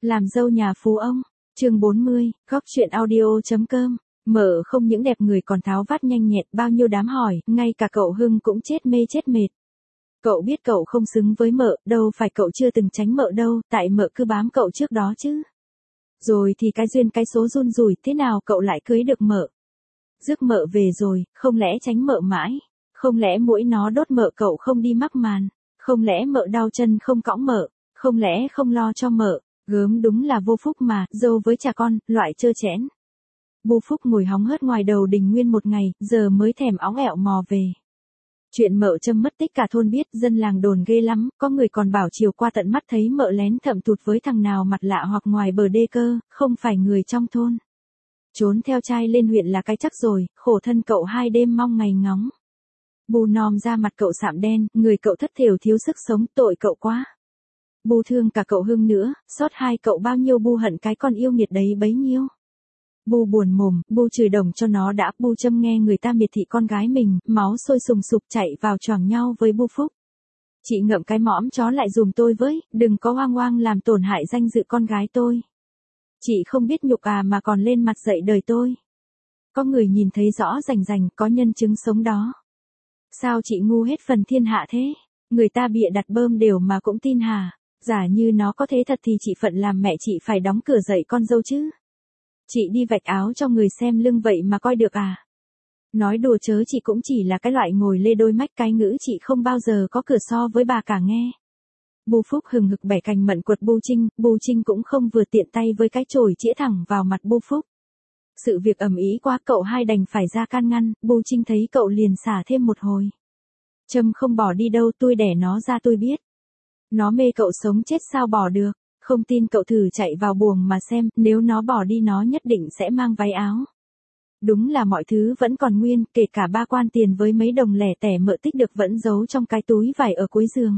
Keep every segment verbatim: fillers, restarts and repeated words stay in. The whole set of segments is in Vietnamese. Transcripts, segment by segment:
Làm dâu nhà phú ông, chương bốn mươi, góc chuyện audio.com. Mợ không những đẹp người còn tháo vát nhanh nhẹn, bao nhiêu đám hỏi, ngay cả cậu Hưng cũng chết mê chết mệt. Cậu biết cậu không xứng với mợ, đâu phải cậu chưa từng tránh mợ đâu, tại mợ cứ bám cậu trước đó chứ. Rồi thì cái duyên cái số run rủi, thế nào cậu lại cưới được mợ? Rước mợ về rồi, không lẽ tránh mợ mãi? Không lẽ mũi nó đốt mợ cậu không đi mắc màn? Không lẽ mợ đau chân không cõng mợ? Không lẽ không lo cho mợ? Gớm đúng là vô phúc mà, dâu với cha con, loại trơ chẽn. Bu Phúc ngồi hóng hớt ngoài đầu đình nguyên một ngày, giờ mới thèm óng ẹo mò về. Chuyện mợ Trâm mất tích cả thôn biết, dân làng đồn ghê lắm, có người còn bảo chiều qua tận mắt thấy mợ lén thậm thụt với thằng nào mặt lạ hoặc ngoài bờ đê cơ, không phải người trong thôn. Trốn theo trai lên huyện là cái chắc rồi, khổ thân cậu hai đêm mong ngày ngóng. Bu nom ra mặt cậu sạm đen, người cậu thất thểu thiếu sức sống, tội cậu quá. Bu thương cả cậu Hưng nữa, xót hai cậu bao nhiêu Bu hận cái con yêu nghiệt đấy bấy nhiêu. Bu buồn mồm, Bu chửi đồng cho nó đã, Bu Trâm nghe người ta miệt thị con gái mình, máu sôi sùng sục chạy vào choàng nhau với Bu Phúc. Chị ngậm cái mõm chó lại dùm tôi với, đừng có hoang hoang làm tổn hại danh dự con gái tôi. Chị không biết nhục à mà còn lên mặt dạy đời tôi. Có người nhìn thấy rõ rành rành, có nhân chứng sống đó. Sao chị ngu hết phần thiên hạ thế? Người ta bịa đặt bơm đều mà cũng tin hả? Giả như nó có thế thật thì chị phận làm mẹ chị phải đóng cửa dạy con dâu chứ. Chị đi vạch áo cho người xem lưng vậy mà coi được à? Nói đùa chớ, chị cũng chỉ là cái loại ngồi lê đôi mách cái ngữ, chị không bao giờ có cửa so với bà cả nghe. Bu Phúc hừng hực bẻ cành mận quật Bu Trinh, Bu Trinh cũng không vừa tiện tay với cái chổi chĩa thẳng vào mặt Bu Phúc. Sự việc ầm ĩ quá, cậu hai đành phải ra can ngăn, Bu Trinh thấy cậu liền xả thêm một hồi. Trâm không bỏ đi đâu, tôi đẻ nó ra tôi biết. Nó mê cậu sống chết sao bỏ được, không tin cậu thử chạy vào buồng mà xem, nếu nó bỏ đi nó nhất định sẽ mang váy áo. Đúng là mọi thứ vẫn còn nguyên, kể cả ba quan tiền với mấy đồng lẻ tẻ mợ tích được vẫn giấu trong cái túi vải ở cuối giường.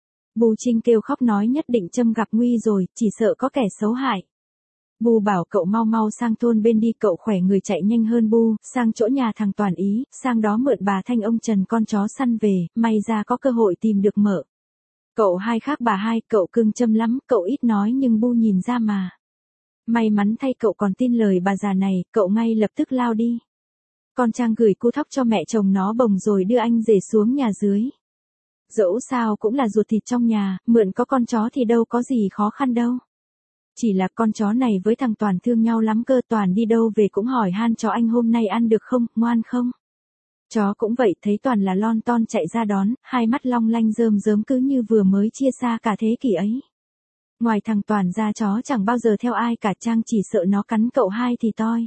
Bu Trinh kêu khóc nói nhất định Trâm gặp nguy rồi, chỉ sợ có kẻ xấu hại. Bu bảo cậu mau mau sang thôn bên đi, cậu khỏe người chạy nhanh hơn Bu, sang chỗ nhà thằng Toàn Ý, sang đó mượn bà Thanh ông Trần con chó săn về, may ra có cơ hội tìm được mợ. Cậu hai khác bà hai, cậu cưng Trâm lắm, cậu ít nói nhưng Bu nhìn ra mà. May mắn thay cậu còn tin lời bà già này, cậu ngay lập tức lao đi. Con Trang gửi cu thóc cho mẹ chồng nó bồng rồi đưa anh rể xuống nhà dưới. Dẫu sao cũng là ruột thịt trong nhà, mượn có con chó thì đâu có gì khó khăn đâu. Chỉ là con chó này với thằng Toàn thương nhau lắm cơ, Toàn đi đâu về cũng hỏi han chó anh hôm nay ăn được không, ngoan không. Chó cũng vậy, thấy Toàn là lon ton chạy ra đón, hai mắt long lanh rơm rớm cứ như vừa mới chia xa cả thế kỷ ấy. Ngoài thằng Toàn ra chó chẳng bao giờ theo ai cả, Trang chỉ sợ nó cắn cậu hai thì toi.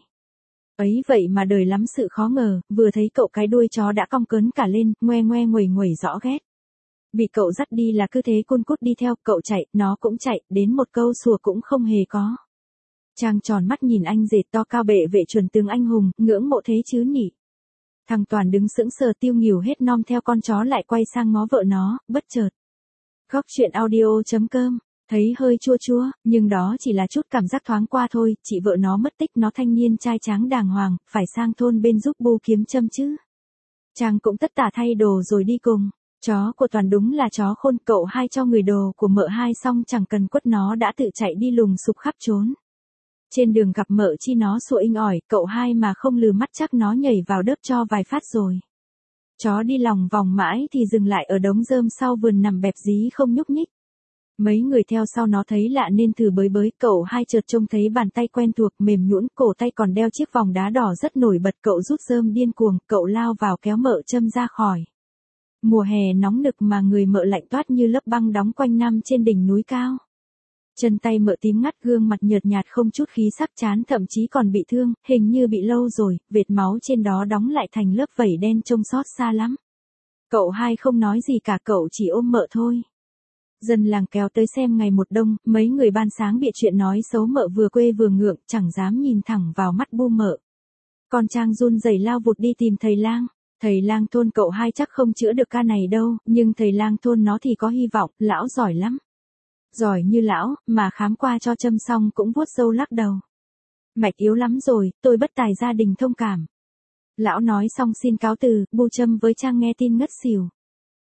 Ấy vậy mà đời lắm sự khó ngờ, vừa thấy cậu cái đuôi chó đã cong cớn cả lên, ngoe ngoe nguẩy nguẩy rõ ghét. Bị cậu dắt đi là cứ thế cun cút đi theo, cậu chạy, nó cũng chạy, đến một câu sủa cũng không hề có. Trang tròn mắt nhìn anh rể to cao bệ vệ chuẩn tướng anh hùng, ngưỡng mộ thế chứ nhỉ. Thằng Toàn đứng sững sờ tiêu nghỉu hết nom theo con chó lại quay sang ngó vợ nó, bất chợt. Góc chuyện audio.com, thấy hơi chua chua, nhưng đó chỉ là chút cảm giác thoáng qua thôi, chị vợ nó mất tích, nó thanh niên trai tráng đàng hoàng, phải sang thôn bên giúp Bu kiếm châm chứ. Trang cũng tất tả thay đồ rồi đi cùng. Chó của Toàn đúng là chó khôn, cậu hai cho người đồ của mợ hai xong chẳng cần quất nó đã tự chạy đi lùng sục khắp trốn. Trên đường gặp mợ chi nó sủa inh ỏi, cậu hai mà không lừ mắt chắc nó nhảy vào đớp cho vài phát rồi. Chó đi lòng vòng mãi thì dừng lại ở đống rơm sau vườn nằm bẹp dí không nhúc nhích. Mấy người theo sau nó thấy lạ nên thử bới bới, cậu hai chợt trông thấy bàn tay quen thuộc mềm nhũn, cổ tay còn đeo chiếc vòng đá đỏ rất nổi bật, cậu rút rơm điên cuồng, cậu lao vào kéo mợ Trâm ra khỏi. Mùa hè nóng nực mà người mợ lạnh toát như lớp băng đóng quanh năm trên đỉnh núi cao. Chân tay mợ tím ngắt, gương mặt nhợt nhạt không chút khí sắc, chán thậm chí còn bị thương, hình như bị lâu rồi, vệt máu trên đó đóng lại thành lớp vẩy đen trông xót xa lắm. Cậu hai không nói gì cả, cậu chỉ ôm mợ thôi. Dân làng kéo tới xem ngày một đông, mấy người ban sáng bịa chuyện nói xấu mợ vừa quê vừa ngượng, chẳng dám nhìn thẳng vào mắt Bu mợ. Con Trang run rẩy lao vụt đi tìm thầy lang. Thầy lang thôn cậu hai chắc không chữa được ca này đâu, nhưng thầy lang thôn nó thì có hy vọng, lão giỏi lắm. Giỏi như lão, mà khám qua cho Trâm xong cũng vuốt râu lắc đầu. Mạch yếu lắm rồi, tôi bất tài gia đình thông cảm. Lão nói xong xin cáo từ, Bu Trâm với Trang nghe tin ngất xỉu.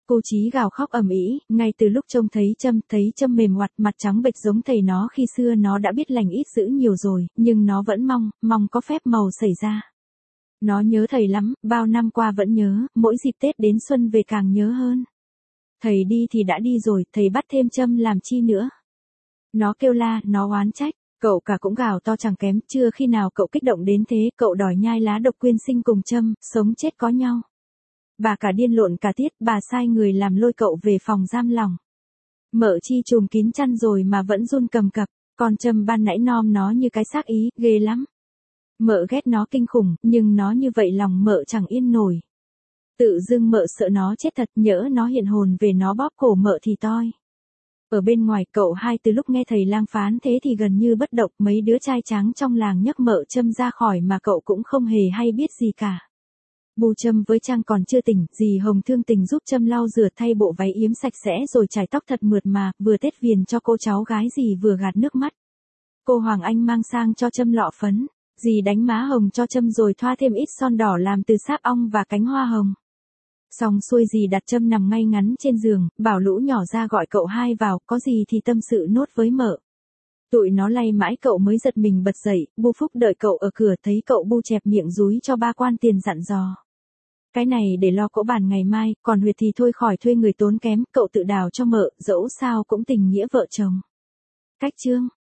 Cô Chí gào khóc ầm ĩ, ngay từ lúc trông thấy Trâm, thấy Trâm mềm oặt, mặt trắng bệch giống thầy nó khi xưa nó đã biết lành ít dữ nhiều rồi, nhưng nó vẫn mong, mong có phép màu xảy ra. Nó nhớ thầy lắm, bao năm qua vẫn nhớ, mỗi dịp Tết đến xuân về càng nhớ hơn. Thầy đi thì đã đi rồi, thầy bắt thêm Trâm làm chi nữa. Nó kêu la, nó oán trách, cậu cả cũng gào to chẳng kém, chưa khi nào cậu kích động đến thế, cậu đòi nhai lá độc quyên sinh cùng Trâm, sống chết có nhau. Bà cả điên lộn cả tiết, bà sai người làm lôi cậu về phòng giam lòng. Mợ Chi trùm kín chăn rồi mà vẫn run cầm cập, còn Trâm ban nãy nom nó như cái xác ý, ghê lắm. Mợ ghét nó kinh khủng, nhưng nó như vậy lòng mợ chẳng yên nổi. Tự dưng mợ sợ nó chết thật, nhỡ nó hiện hồn về nó bóp cổ mợ thì toi. Ở bên ngoài cậu hai từ lúc nghe thầy lang phán thế thì gần như bất động, mấy đứa trai tráng trong làng nhấc mợ Trâm ra khỏi mà cậu cũng không hề hay biết gì cả. Bu Trâm với Trang còn chưa tỉnh, dì Hồng thương tình giúp Trâm lau rửa thay bộ váy yếm sạch sẽ rồi chải tóc thật mượt mà, vừa tết viền cho cô cháu gái dì vừa gạt nước mắt. Cô Hoàng Anh mang sang cho Trâm lọ phấn, dì đánh má hồng cho Trâm rồi thoa thêm ít son đỏ làm từ sáp ong và cánh hoa hồng. Xong xuôi dì đặt Trâm nằm ngay ngắn trên giường, bảo lũ nhỏ ra gọi cậu hai vào, có gì thì tâm sự nốt với mợ. Tụi nó lay mãi cậu mới giật mình bật dậy, Bu Phúc đợi cậu ở cửa thấy cậu bu chẹp miệng dúi cho ba quan tiền dặn dò. Cái này để lo cỗ bàn ngày mai, còn huyệt thì thôi khỏi thuê người tốn kém, cậu tự đào cho mợ, dẫu sao cũng tình nghĩa vợ chồng. Cách chương